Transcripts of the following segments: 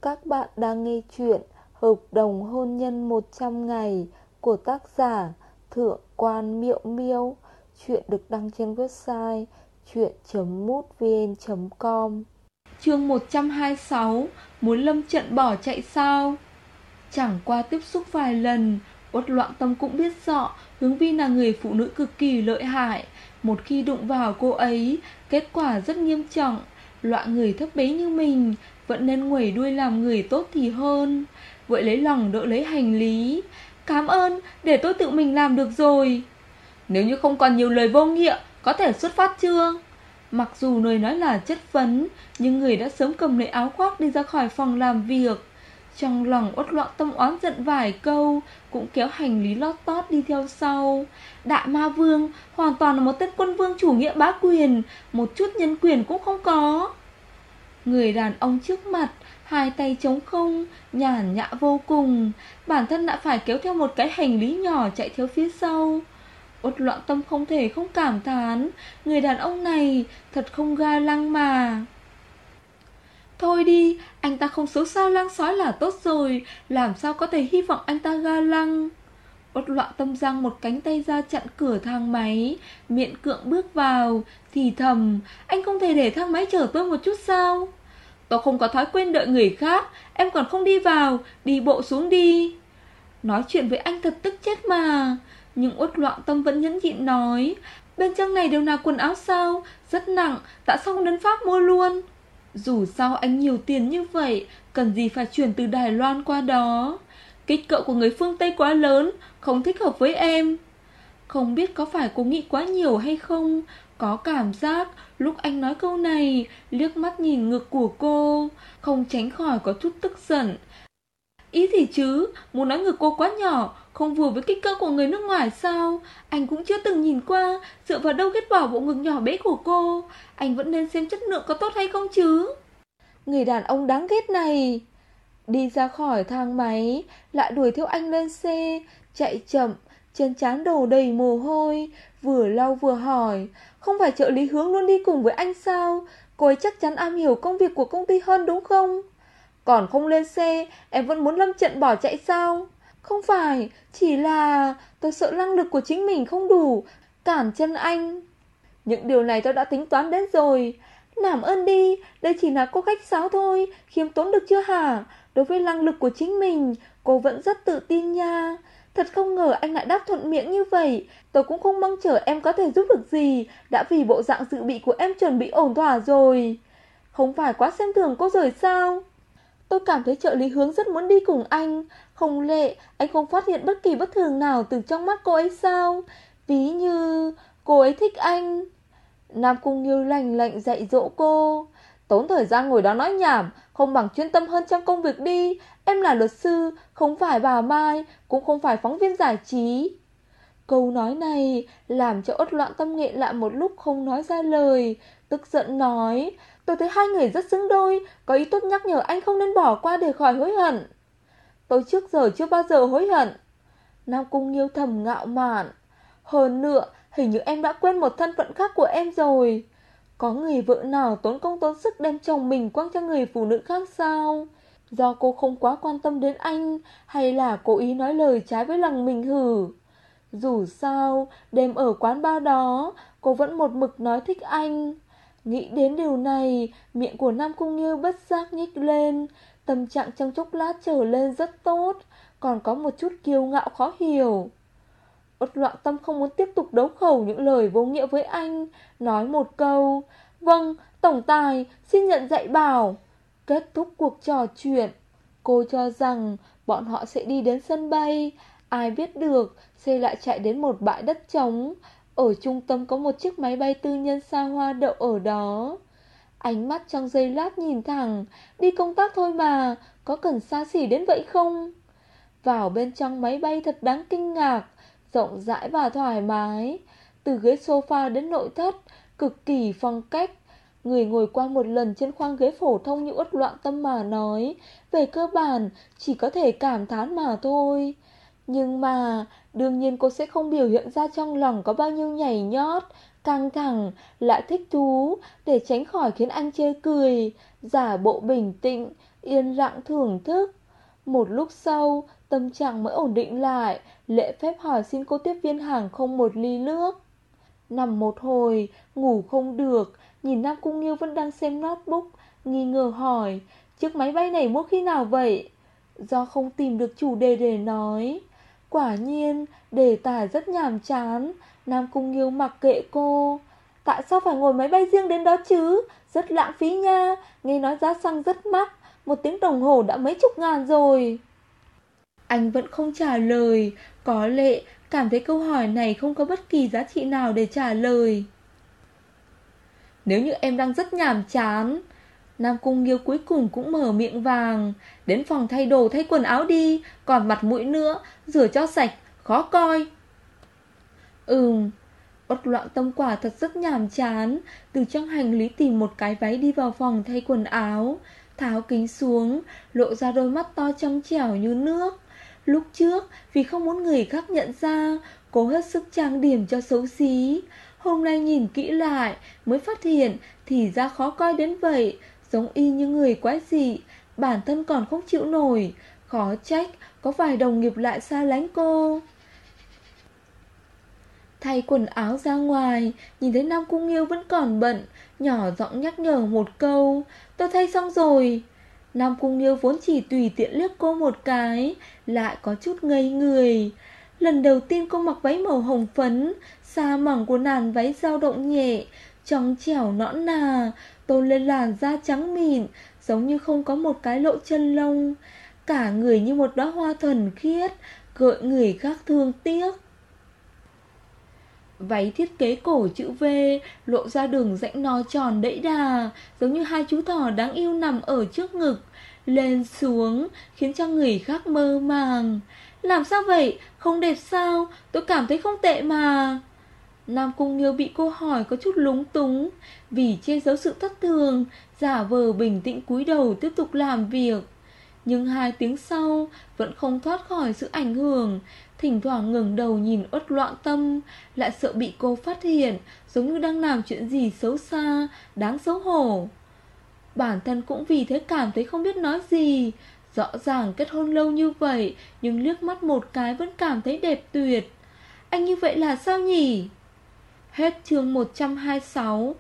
Các bạn đang nghe chuyện Hợp đồng hôn nhân 100 ngày của tác giả Thượng quan Miệu Miêu. Chuyện được đăng trên website chuyện.mútvn.com. Chương 126. Muốn lâm trận bỏ chạy sao? Chẳng qua tiếp xúc vài lần, Uất Loạn Tâm cũng biết rõ Hướng Vi là người phụ nữ cực kỳ lợi hại. Một khi đụng vào cô ấy, kết quả rất nghiêm trọng. Loại người thấp bé như mình vẫn nên nguẩy đuôi làm người tốt thì hơn. Vậy lấy lòng đỡ lấy hành lý. Cảm ơn, để tôi tự mình làm được rồi. Nếu như không còn nhiều lời vô nghĩa, có thể xuất phát chưa? Mặc dù lời nói là chất vấn, nhưng người đã sớm cầm lấy áo khoác đi ra khỏi phòng làm việc. Trong lòng Uất Loạn Tâm oán giận vài câu, cũng kéo hành lý lót tót đi theo sau. Đại ma vương hoàn toàn là một tên quân vương chủ nghĩa bá quyền, một chút nhân quyền cũng không có. Người đàn ông trước mặt, hai tay trống không, nhàn nhã vô cùng. Bản thân đã phải kéo theo một cái hành lý nhỏ chạy theo phía sau. Uất Loạn Tâm không thể không cảm thán, người đàn ông này thật không ga lăng mà. Thôi đi, anh ta không xấu xa lang sói là tốt rồi, làm sao có thể hy vọng anh ta ga lăng. Uất Loạn Tâm giang một cánh tay ra chặn cửa thang máy, miễn cưỡng bước vào, thì thầm, anh không thể để thang máy chở tôi một chút sao? Tôi không có thói quen đợi người khác, em còn không đi vào, đi bộ xuống đi. Nói chuyện với anh thật tức chết mà. Nhưng Uất Loạn Tâm vẫn nhẫn nhịn nói, bên trong này đều là quần áo sao, rất nặng, tại sao không đến Pháp mua luôn? Dù sao anh nhiều tiền như vậy, cần gì phải chuyển từ Đài Loan qua đó. Kích cỡ của người phương Tây quá lớn, không thích hợp với em. Không biết có phải cô nghĩ quá nhiều hay không, có cảm giác lúc anh nói câu này, liếc mắt nhìn ngực của cô, không tránh khỏi có chút tức giận. Ý thì chứ, muốn nói ngực cô quá nhỏ, không vừa với kích cỡ của người nước ngoài sao? Anh cũng chưa từng nhìn qua, dựa vào đâu ghét bỏ bộ ngực nhỏ bé của cô. Anh vẫn nên xem chất lượng có tốt hay không chứ. Người đàn ông đáng ghét này đi ra khỏi thang máy, lại đuổi theo anh lên xe, chạy chậm, trên trán đổ đầy mồ hôi, vừa lau vừa hỏi, không phải trợ lý Hướng luôn đi cùng với anh sao? Cô ấy chắc chắn am hiểu công việc của công ty hơn đúng không? Còn không lên xe, em vẫn muốn lâm trận bỏ chạy sao? Không phải, chỉ là tôi sợ năng lực của chính mình không đủ, cản chân anh. Những điều này tôi đã tính toán đến rồi. Làm ơn đi, đây chỉ là cô khách sáo thôi, khiêm tốn được chưa hả? Đối với năng lực của chính mình, cô vẫn rất tự tin nha. Thật không ngờ anh lại đáp thuận miệng như vậy. Tôi cũng không mong chờ em có thể giúp được gì, đã vì bộ dạng dự bị của em chuẩn bị ổn thỏa rồi. Không phải quá xem thường cô rồi sao? Tôi cảm thấy trợ lý Hướng rất muốn đi cùng anh. Không lẽ anh không phát hiện bất kỳ bất thường nào từ trong mắt cô ấy sao? Ví như cô ấy thích anh. Nam Cung Nghiêu lành lạnh dạy dỗ cô. Tốn thời gian ngồi đó nói nhảm, không bằng chuyên tâm hơn trong công việc đi. Em là luật sư, không phải bà Mai, cũng không phải phóng viên giải trí. Câu nói này làm cho Uất Loạn Tâm nghẹn lại một lúc không nói ra lời, tức giận nói, tôi thấy hai người rất xứng đôi, có ý tốt nhắc nhở anh không nên bỏ qua để khỏi hối hận. Tôi trước giờ chưa bao giờ hối hận. Nam Cung Nghiêu thầm ngạo mạn. Hơn nữa, hình như em đã quên một thân phận khác của em rồi. Có người vợ nào tốn công tốn sức đem chồng mình quăng cho người phụ nữ khác sao? Do cô không quá quan tâm đến anh, hay là cố ý nói lời trái với lòng mình hử? Dù sao, đêm ở quán bar đó, cô vẫn một mực nói thích anh. Nghĩ đến điều này, miệng của Nam Cung Nghiêu bất giác nhếch lên. Tâm trạng trong chốc lát trở lên rất tốt, còn có một chút kiêu ngạo khó hiểu. Uất Loạn Tâm không muốn tiếp tục đấu khẩu những lời vô nghĩa với anh, nói một câu, vâng, tổng tài, xin nhận dạy bảo. Kết thúc cuộc trò chuyện. Cô cho rằng bọn họ sẽ đi đến sân bay. Ai biết được, xe lại chạy đến một bãi đất trống. Ở trung tâm có một chiếc máy bay tư nhân xa hoa đậu ở đó. Ánh mắt trong giây lát nhìn thẳng, đi công tác thôi mà, có cần xa xỉ đến vậy không? Vào bên trong máy bay thật đáng kinh ngạc, rộng rãi và thoải mái. Từ ghế sofa đến nội thất, cực kỳ phong cách. Người ngồi qua một lần trên khoang ghế phổ thông như Uất Loạn Tâm mà nói, về cơ bản chỉ có thể cảm thán mà thôi. Nhưng mà đương nhiên cô sẽ không biểu hiện ra trong lòng có bao nhiêu nhảy nhót, căng thẳng lại thích thú, để tránh khỏi khiến anh chê cười, giả bộ bình tĩnh, yên lặng thưởng thức. Một lúc sau, tâm trạng mới ổn định lại, lễ phép hỏi xin cô tiếp viên hàng không một ly nước. Nằm một hồi, ngủ không được, nhìn Nam Cung Nghiêu vẫn đang xem notebook, nghi ngờ hỏi, chiếc máy bay này mua khi nào vậy? Do không tìm được chủ đề để nói. Quả nhiên, đề tài rất nhàm chán, Nam Cung Nghiêu mặc kệ cô. Tại sao phải ngồi máy bay riêng đến đó chứ? Rất lãng phí nha, nghe nói giá xăng rất mắc, 1 tiếng đồng hồ đã mấy chục ngàn rồi. Anh vẫn không trả lời, có lẽ cảm thấy câu hỏi này không có bất kỳ giá trị nào để trả lời. Nếu như em đang rất nhàm chán, Nam Cung Nghiêu cuối cùng cũng mở miệng vàng, đến phòng thay đồ thay quần áo đi, còn mặt mũi nữa, rửa cho sạch, khó coi. Uất Loạn Tâm quả thật rất nhàm chán, từ trong hành lý tìm một cái váy đi vào phòng thay quần áo, tháo kính xuống, lộ ra đôi mắt to trong trẻo như nước. Lúc trước, vì không muốn người khác nhận ra, cô hết sức trang điểm cho xấu xí. Hôm nay nhìn kỹ lại, mới phát hiện thì ra khó coi đến vậy, giống y như người quái dị, bản thân còn không chịu nổi. Khó trách, có vài đồng nghiệp lại xa lánh cô. Thay quần áo ra ngoài, nhìn thấy Nam Cung Nghiêu vẫn còn bận, nhỏ giọng nhắc nhở một câu, tôi thay xong rồi. Nam Cung Nghiêu vốn chỉ tùy tiện liếc cô một cái, lại có chút ngây người. Lần đầu tiên cô mặc váy màu hồng phấn, sa mỏng của làn váy dao động nhẹ, trong trẻo nõn nà, tôn lên làn da trắng mịn, giống như không có một cái lỗ chân lông. Cả người như một đóa hoa thuần khiết, gợi người khác thương tiếc. Váy thiết kế cổ chữ V, lộ ra đường rãnh no tròn đẫy đà, giống như hai chú thỏ đáng yêu nằm ở trước ngực, lên xuống, khiến cho người khác mơ màng. Làm sao vậy? Không đẹp sao? Tôi cảm thấy không tệ mà. Nam Cung Nghiêu bị cô hỏi có chút lúng túng, vì che giấu sự thất thường, giả vờ bình tĩnh cúi đầu tiếp tục làm việc. Nhưng 2 tiếng sau, vẫn không thoát khỏi sự ảnh hưởng, thỉnh thoảng ngẩng đầu nhìn Uất Loạn Tâm, lại sợ bị cô phát hiện, giống như đang làm chuyện gì xấu xa, đáng xấu hổ. Bản thân cũng vì thế cảm thấy không biết nói gì. Rõ ràng kết hôn lâu như vậy, nhưng liếc mắt một cái vẫn cảm thấy đẹp tuyệt. Anh như vậy là sao nhỉ? Hết chương 126.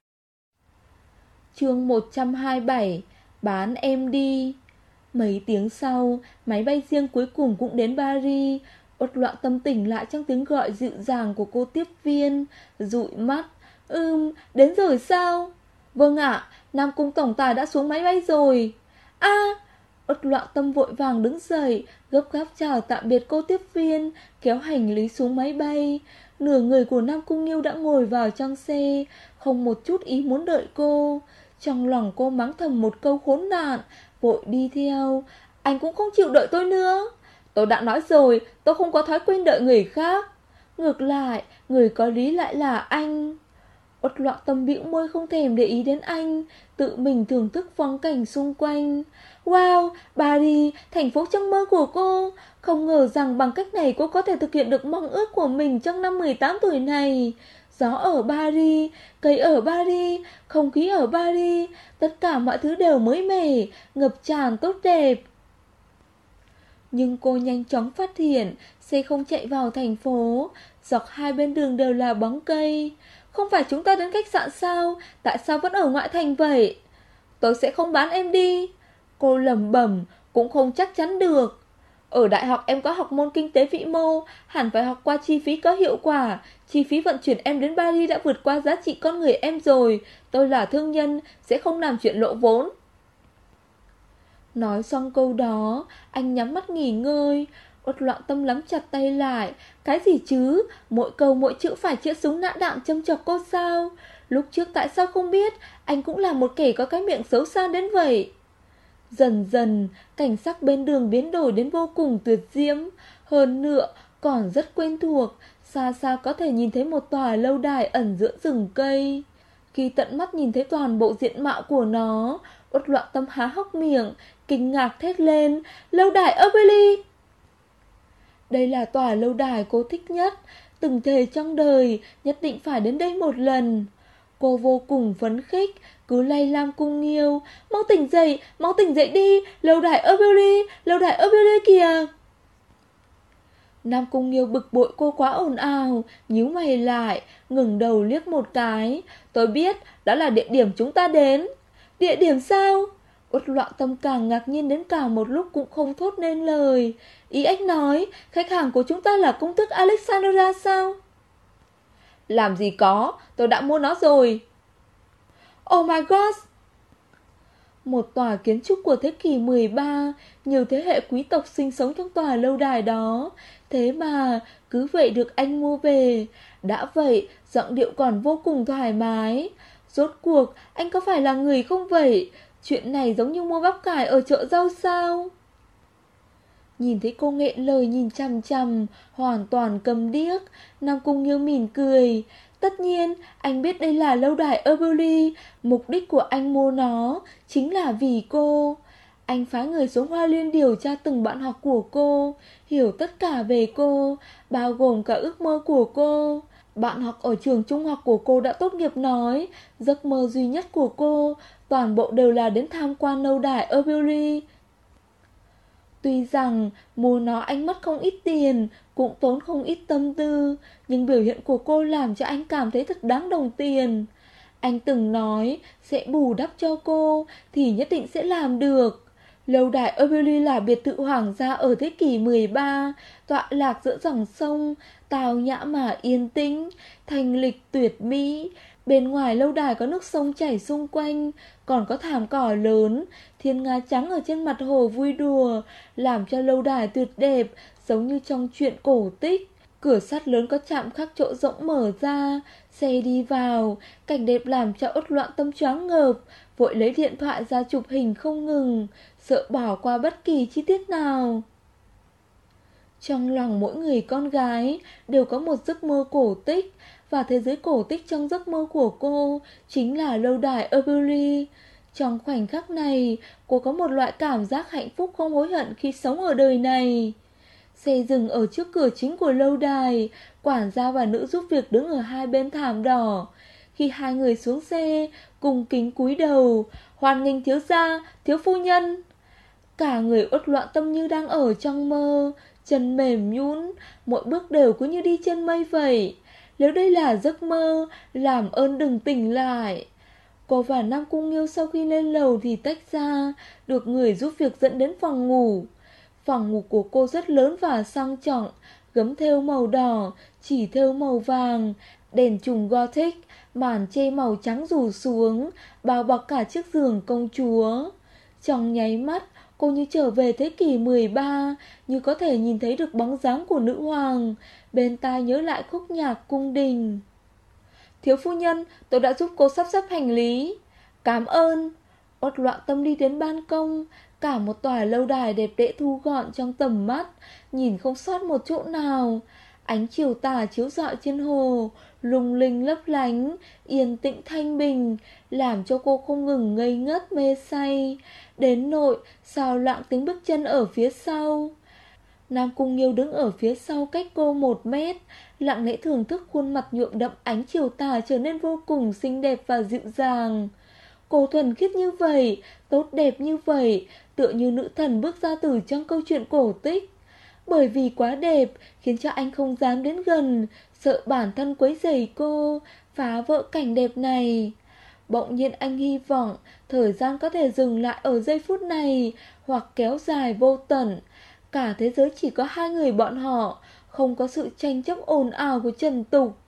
Chương 127. Bán em đi. Mấy tiếng sau, máy bay riêng cuối cùng cũng đến Paris. Uất Loạn Tâm tỉnh lại trong tiếng gọi dịu dàng của cô tiếp viên, dụi mắt. Đến rồi sao? Vâng ạ, Nam Cung tổng tài đã xuống máy bay rồi. Uất Loạn Tâm vội vàng đứng dậy, gấp gáp chào tạm biệt cô tiếp viên, kéo hành lý xuống máy bay. Nửa người của Nam Cung Nghiêu đã ngồi vào trong xe, không một chút ý muốn đợi cô. Trong lòng cô mắng thầm một câu khốn nạn, vội đi theo. Anh cũng không chịu đợi tôi nữa. Tôi đã nói rồi, tôi không có thói quen đợi người khác. Ngược lại, người có lý lại là anh. Uất Loạn Tâm bĩu môi không thèm để ý đến anh, tự mình thưởng thức phong cảnh xung quanh. Wow, Paris, thành phố trong mơ của cô. Không ngờ rằng bằng cách này cô có thể thực hiện được mong ước của mình trong năm 18 tuổi này. Gió ở Paris, cây ở Paris, không khí ở Paris, tất cả mọi thứ đều mới mẻ, ngập tràn tốt đẹp. Nhưng cô nhanh chóng phát hiện xe không chạy vào thành phố, dọc hai bên đường đều là bóng cây. Không phải chúng ta đến khách sạn sao? Tại sao vẫn ở ngoại thành vậy? Tôi sẽ không bán em đi. Cô lẩm bẩm, cũng không chắc chắn được. Ở đại học em có học môn kinh tế vĩ mô, hẳn phải học qua chi phí có hiệu quả. Chi phí vận chuyển em đến Paris đã vượt qua giá trị con người em rồi. Tôi là thương nhân, sẽ không làm chuyện lộ vốn. Nói xong câu đó, anh nhắm mắt nghỉ ngơi. Uất Loạn Tâm nắm chặt tay lại. Cái gì chứ? Mỗi câu mỗi chữ phải chĩa súng nã đạn châm chọc cô sao? Lúc trước tại sao không biết anh cũng là một kẻ có cái miệng xấu xa đến vậy? Dần dần, cảnh sắc bên đường biến đổi đến vô cùng tuyệt diễm. Hơn nữa, còn rất quen thuộc. Xa xa có thể nhìn thấy một tòa lâu đài ẩn giữa rừng cây. Khi tận mắt nhìn thấy toàn bộ diện mạo của nó, Uất Loạn Tâm há hốc miệng, kinh ngạc thét lên. Lâu đài Abelie! Đây là tòa lâu đài cô thích nhất. từng thề trong đời nhất định phải đến đây một lần. Cô vô cùng phấn khích, cứ lay Lam Cung Nghiêu, mau tỉnh dậy đi, lâu đài Abeille kìa. Nam Cung Nghiêu bực bội cô quá ồn ào, nhíu mày lại, ngẩng đầu liếc một cái. Tôi biết, đó là địa điểm chúng ta đến. Địa điểm sao? Uất Loạn Tâm càng ngạc nhiên đến cả một lúc cũng không thốt nên lời. Ý anh nói, khách hàng của chúng ta là công tước Alexandra sao? Làm gì có, tôi đã mua nó rồi. Oh my god! Một tòa kiến trúc của thế kỷ 13, nhiều thế hệ quý tộc sinh sống trong tòa lâu đài đó. Thế mà, cứ vậy được anh mua về. Đã vậy, giọng điệu còn vô cùng thoải mái. Rốt cuộc, anh có phải là người không vậy? Chuyện này giống như mua bắp cải ở chợ rau sao? Nhìn thấy cô nghẹn lời nhìn chằm chằm, hoàn toàn câm điếc, Nam Cung Nghiêu mỉm cười. Tất nhiên, anh biết đây là lâu đài Abeille, mục đích của anh mua nó chính là vì cô. Anh phái người xuống Hoa Liên điều tra từng bạn học của cô, hiểu tất cả về cô, bao gồm cả ước mơ của cô. Bạn học ở trường trung học của cô đã tốt nghiệp nói, giấc mơ duy nhất của cô toàn bộ đều là đến tham quan lâu đài Abeille. Tuy rằng mua nó anh mất không ít tiền, cũng tốn không ít tâm tư, nhưng biểu hiện của cô làm cho anh cảm thấy thật đáng đồng tiền. Anh từng nói sẽ bù đắp cho cô thì nhất định sẽ làm được. Lâu đài Abeille là biệt thự hoàng gia ở thế kỷ 13, tọa lạc giữa dòng sông, tào nhã mà yên tĩnh, thanh lịch tuyệt mỹ. Bên ngoài lâu đài có nước sông chảy xung quanh, còn có thảm cỏ lớn, thiên nga trắng ở trên mặt hồ vui đùa, làm cho lâu đài tuyệt đẹp, giống như trong truyện cổ tích. Cửa sắt lớn có chạm khắc chỗ rỗng mở ra, xe đi vào, cảnh đẹp làm cho Uất Loạn Tâm choáng ngợp, vội lấy điện thoại ra chụp hình không ngừng, sợ bỏ qua bất kỳ chi tiết nào. Trong lòng mỗi người con gái đều có một giấc mơ cổ tích, và thế giới cổ tích trong giấc mơ của cô chính là lâu đài Abeille. Trong khoảnh khắc này, cô có một loại cảm giác hạnh phúc không hối hận khi sống ở đời này. Xe dừng ở trước cửa chính của lâu đài, quản gia và nữ giúp việc đứng ở hai bên thảm đỏ. Khi hai người xuống xe, cùng kính cúi đầu, hoan nghênh thiếu gia, thiếu phu nhân. Cả người Uất Loạn Tâm như đang ở trong mơ, chân mềm nhũn, mỗi bước đều cứ như đi trên mây vậy. Nếu đây là giấc mơ, làm ơn đừng tỉnh lại. Cô và Nam Cung Nghiêu sau khi lên lầu thì tách ra, được người giúp việc dẫn đến phòng ngủ. Phòng ngủ của cô rất lớn và sang trọng, gấm thêu màu đỏ, chỉ thêu màu vàng, đèn chùm Gothic, màn che màu trắng rủ xuống, bao bọc cả chiếc giường công chúa. Trong nháy mắt, cô như trở về thế kỷ 13, như có thể nhìn thấy được bóng dáng của nữ hoàng, bên tai nhớ lại khúc nhạc cung đình. Thiếu phu nhân, tôi đã giúp cô sắp xếp hành lý. Cảm ơn. Uất Loạn Tâm đi đến ban công, cả một tòa lâu đài đẹp đẽ thu gọn trong tầm mắt, nhìn không sót một chỗ nào. Ánh chiều tà chiếu rọi trên hồ, lung linh lấp lánh, yên tĩnh thanh bình, làm cho cô không ngừng ngây ngất mê say. Đến nỗi xào lạng tiếng bước chân ở phía sau. Nam Cung Nghiêu đứng ở phía sau cách cô 1 mét, lặng lẽ thưởng thức khuôn mặt nhuộm đậm ánh chiều tà trở nên vô cùng xinh đẹp và dịu dàng. Cô thuần khiết như vậy, tốt đẹp như vậy, tựa như nữ thần bước ra từ trong câu chuyện cổ tích. Bởi vì quá đẹp, khiến cho anh không dám đến gần, sợ bản thân quấy rầy cô, phá vỡ cảnh đẹp này. Bỗng nhiên anh hy vọng thời gian có thể dừng lại ở giây phút này, hoặc kéo dài vô tận. Cả thế giới chỉ có hai người bọn họ, không có sự tranh chấp ồn ào của trần tục.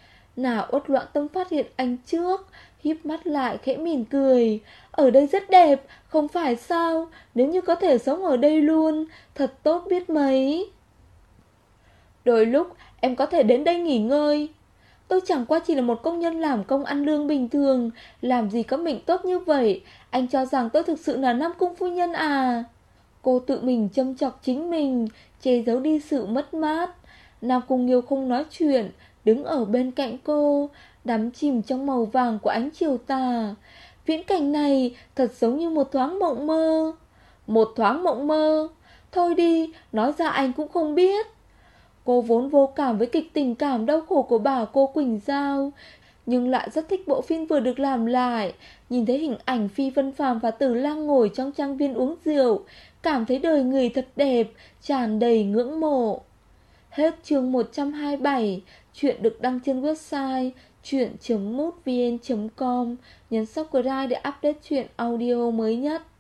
Nào Uất Loạn Tâm phát hiện anh trước, híp mắt lại khẽ mỉm cười. Ở đây rất đẹp, không phải sao? Nếu như có thể sống ở đây luôn, thật tốt biết mấy. Đôi lúc em có thể đến đây nghỉ ngơi. Tôi chẳng qua chỉ là một công nhân làm công ăn lương bình thường, làm gì có mệnh tốt như vậy. Anh cho rằng tôi thực sự là Nam Cung phu nhân à? Cô tự mình châm chọc chính mình, che giấu đi sự mất mát. Nam Cung Nghiêu không nói chuyện, đứng ở bên cạnh cô, đắm chìm trong màu vàng của ánh chiều tà. Viễn cảnh này thật giống như một thoáng mộng mơ. Một thoáng mộng mơ? Thôi đi, nói ra anh cũng không biết. Cô vốn vô cảm với kịch tình cảm đau khổ của bà cô Quỳnh Giao, nhưng lại rất thích bộ phim vừa được làm lại. Nhìn thấy hình ảnh Phi Vân Phàm và Tử Lang ngồi trong trang viên uống rượu, cảm thấy đời người thật đẹp, tràn đầy ngưỡng mộ. Hết chương 127. Chuyện được đăng trên website chuyện.mútvn.com. Nhấn subscribe để update chuyện audio mới nhất.